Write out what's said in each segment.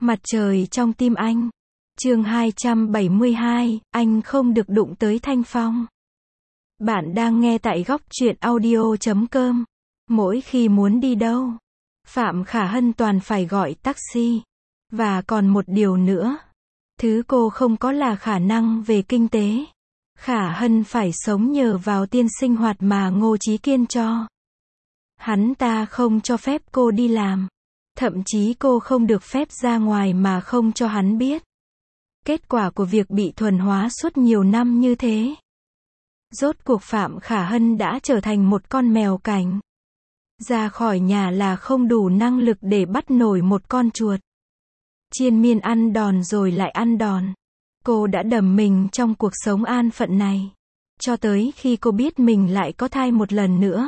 Mặt trời trong tim anh. Chương 272, anh không được đụng tới Thanh Phong. Bạn đang nghe tại góc truyện audio.com. Mỗi khi muốn đi đâu, Phạm Khả Hân toàn phải gọi taxi. Và còn một điều nữa. Thứ cô không có là khả năng về kinh tế. Khả Hân phải sống nhờ vào tiền sinh hoạt mà Ngô Chí Kiên cho. Hắn ta không cho phép cô đi làm. Thậm chí cô không được phép ra ngoài mà không cho hắn biết. Kết quả của việc bị thuần hóa suốt nhiều năm như thế. Rốt cuộc Phạm Khả Hân đã trở thành một con mèo cảnh. Ra khỏi nhà là không đủ năng lực để bắt nổi một con chuột. Triền miên ăn đòn rồi lại ăn đòn. Cô đã đầm mình trong cuộc sống an phận này. Cho tới khi cô biết mình lại có thai một lần nữa.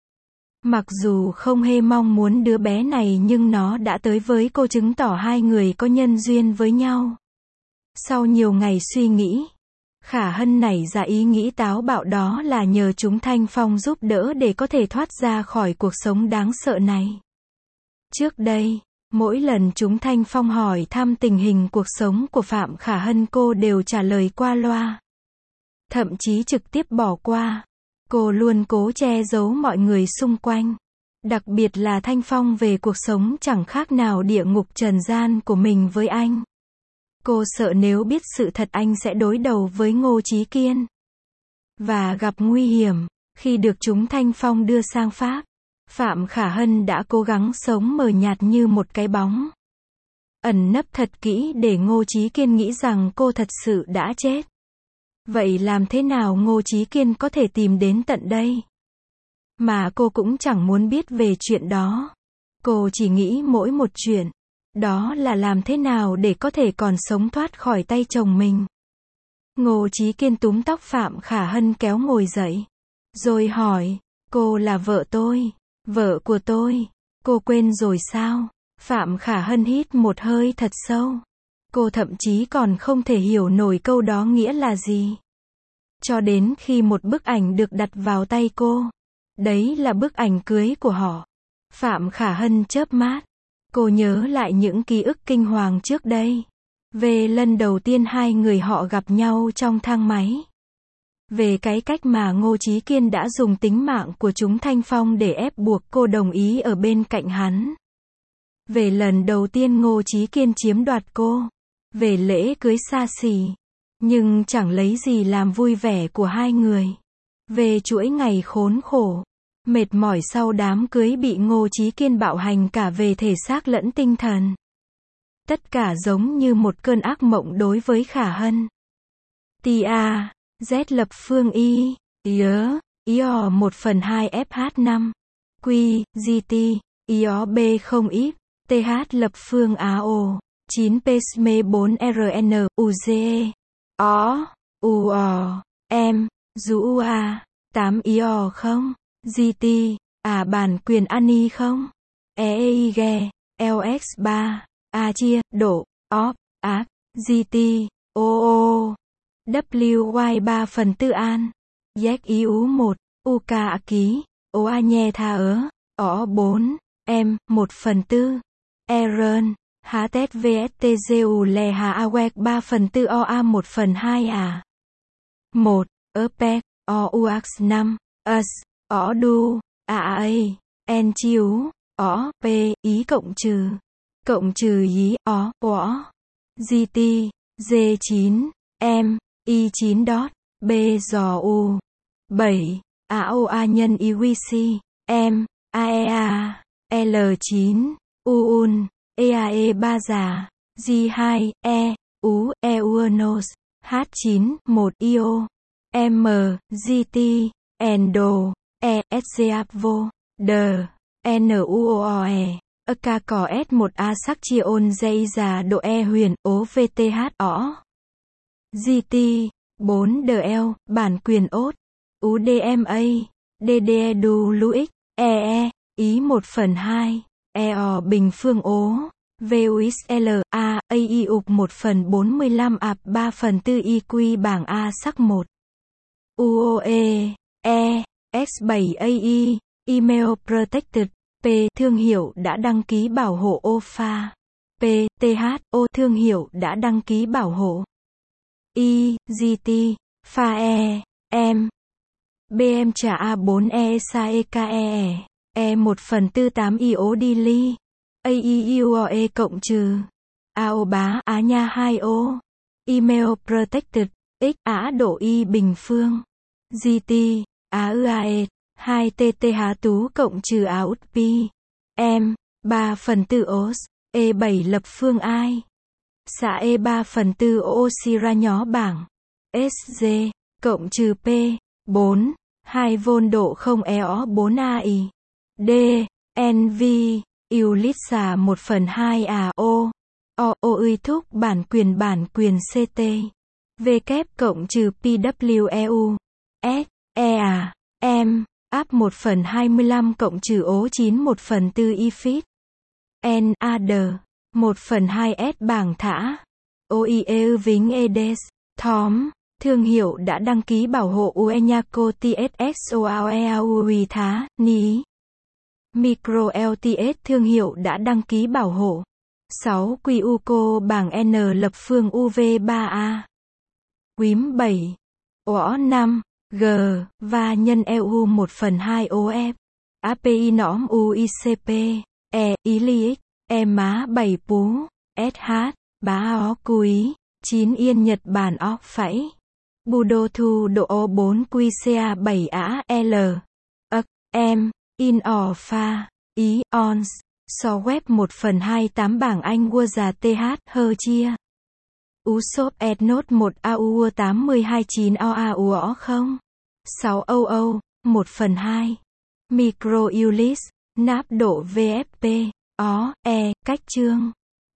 Mặc dù không hề mong muốn đứa bé này nhưng nó đã tới với cô, chứng tỏ hai người có nhân duyên với nhau. Sau nhiều ngày suy nghĩ, Khả Hân nảy ra ý nghĩ táo bạo, đó là nhờ chúng Thanh Phong giúp đỡ để có thể thoát ra khỏi cuộc sống đáng sợ này. Trước đây, mỗi lần chúng Thanh Phong hỏi thăm tình hình cuộc sống của Phạm Khả Hân, cô đều trả lời qua loa. Thậm chí trực tiếp bỏ qua. Cô luôn cố che giấu mọi người xung quanh. Đặc biệt là Thanh Phong về cuộc sống chẳng khác nào địa ngục trần gian của mình với anh. Cô sợ nếu biết sự thật anh sẽ đối đầu với Ngô Chí Kiên. Và gặp nguy hiểm. Khi được chúng Thanh Phong đưa sang Pháp, Phạm Khả Hân đã cố gắng sống mờ nhạt như một cái bóng. Ẩn nấp thật kỹ để Ngô Chí Kiên nghĩ rằng cô thật sự đã chết. Vậy làm thế nào Ngô Chí Kiên có thể tìm đến tận đây? Mà cô cũng chẳng muốn biết về chuyện đó. Cô chỉ nghĩ mỗi một chuyện. Đó là làm thế nào để có thể còn sống thoát khỏi tay chồng mình. Ngô Chí Kiên túm tóc Phạm Khả Hân kéo ngồi dậy. Rồi hỏi, cô là vợ tôi, vợ của tôi. Cô quên rồi sao? Phạm Khả Hân hít một hơi thật sâu. Cô thậm chí còn không thể hiểu nổi câu đó nghĩa là gì. Cho đến khi một bức ảnh được đặt vào tay cô. Đấy là bức ảnh cưới của họ. Phạm Khả Hân chớp mắt. Cô nhớ lại những ký ức kinh hoàng trước đây. Về lần đầu tiên hai người họ gặp nhau trong thang máy. Về cái cách mà Ngô Chí Kiên đã dùng tính mạng của chúng Thanh Phong để ép buộc cô đồng ý ở bên cạnh hắn. Về lần đầu tiên Ngô Chí Kiên chiếm đoạt cô. Về lễ cưới xa xỉ, nhưng chẳng lấy gì làm vui vẻ của hai người. Về chuỗi ngày khốn khổ, mệt mỏi sau đám cưới bị Ngô Chí Kiên bạo hành cả về thể xác lẫn tinh thần. Tất cả giống như một cơn ác mộng đối với Khả Hân. Tia, Z lập phương Y, IO 1/2 FH5, Q, GT, IO B không ít, TH lập phương AO. 9 PSME 4 RN UGE O UO M DUA 8 IO không GT bản quyền ANI không EEG LX3 A chia độ OP ác GT OO WY 3/4 an ZIU 1 UK ký OA nhè tha O 4 M 1/4 RN HTVSTGU Le Hà Awek 3/4 OA 1/2 à. 1. OPEC, OUX 5, US, ODU, AAA, N chiếu, O, P, ý cộng trừ ý, O, GT, G9, M, I9 dot, B giò U, 7, AOA nhân IWC, M, AEA, L9, UUN. EAE 3 già, G2, E, U, EUNOS, H9, 1 IO, M, GT, ENDO, E, SCAPVO, D, NUOE, AK cò S1A sắc chia ôn dây già độ E huyền, ố VTH ỏ. GT, 4 DL, bản quyền ốt, UDMA, DDE đu LUX, EE, ý 1/2. EO bình phương ố, VUXL, A, AI ục 1/45 ạp 3/4 IQ bảng A sắc 1. UOE, E, S7AI, Email Protected, P, thương hiệu đã đăng ký bảo hộ OFA. P, TH, O thương hiệu đã đăng ký bảo hộ. I, GT, pha E, M, BM trả A4E SAEKE, E1/4 iodili, AEUOE cộng trừ, AO bá Á Nha 2O, Email Protected, X Á độ Y bình phương, GT, AUAE, 2TT Tú cộng trừ AUTP, M, 3/4 OS, E7 lập phương I, xạ E3/4 Osira nhó bảng, SG, cộng trừ P, 4, 2V độ 0 EO 4 AI, D, NV, Ulitsa 1/2 AO, O uy thúc bản quyền CT, V kép cộng trừ PWEU, S, EA, M, áp 1/25 cộng trừ ố 9 1/4 IFIT, NAD, 1/2 S bảng thả, OIE Vĩnh EDES, Thóm, thương hiệu đã đăng ký bảo hộ Uenyako TSXOAEAUI thá, Ní. Micro LTS thương hiệu đã đăng ký bảo hộ. 6 QUCO bảng N lập phương UV3A. Quím 7. OO 5. G. Và nhân EU 1/2 OF. API nõm UICP. E. Ilic. E má 7 pú. SH. Bá ó cúi. 9 Yên Nhật Bản ó phẩy. Budo thu độ O4 QCA 7 Á L. Ấc. M. In ỏ pha. Ý. Ons. So web 1/28 bảng Anh Wua già TH hơ chia. Usop Ednot 1 AU 829 OAU 0. 6 OO, 1/2. Micro Ulis, náp độ VFP, ó, E, cách chương.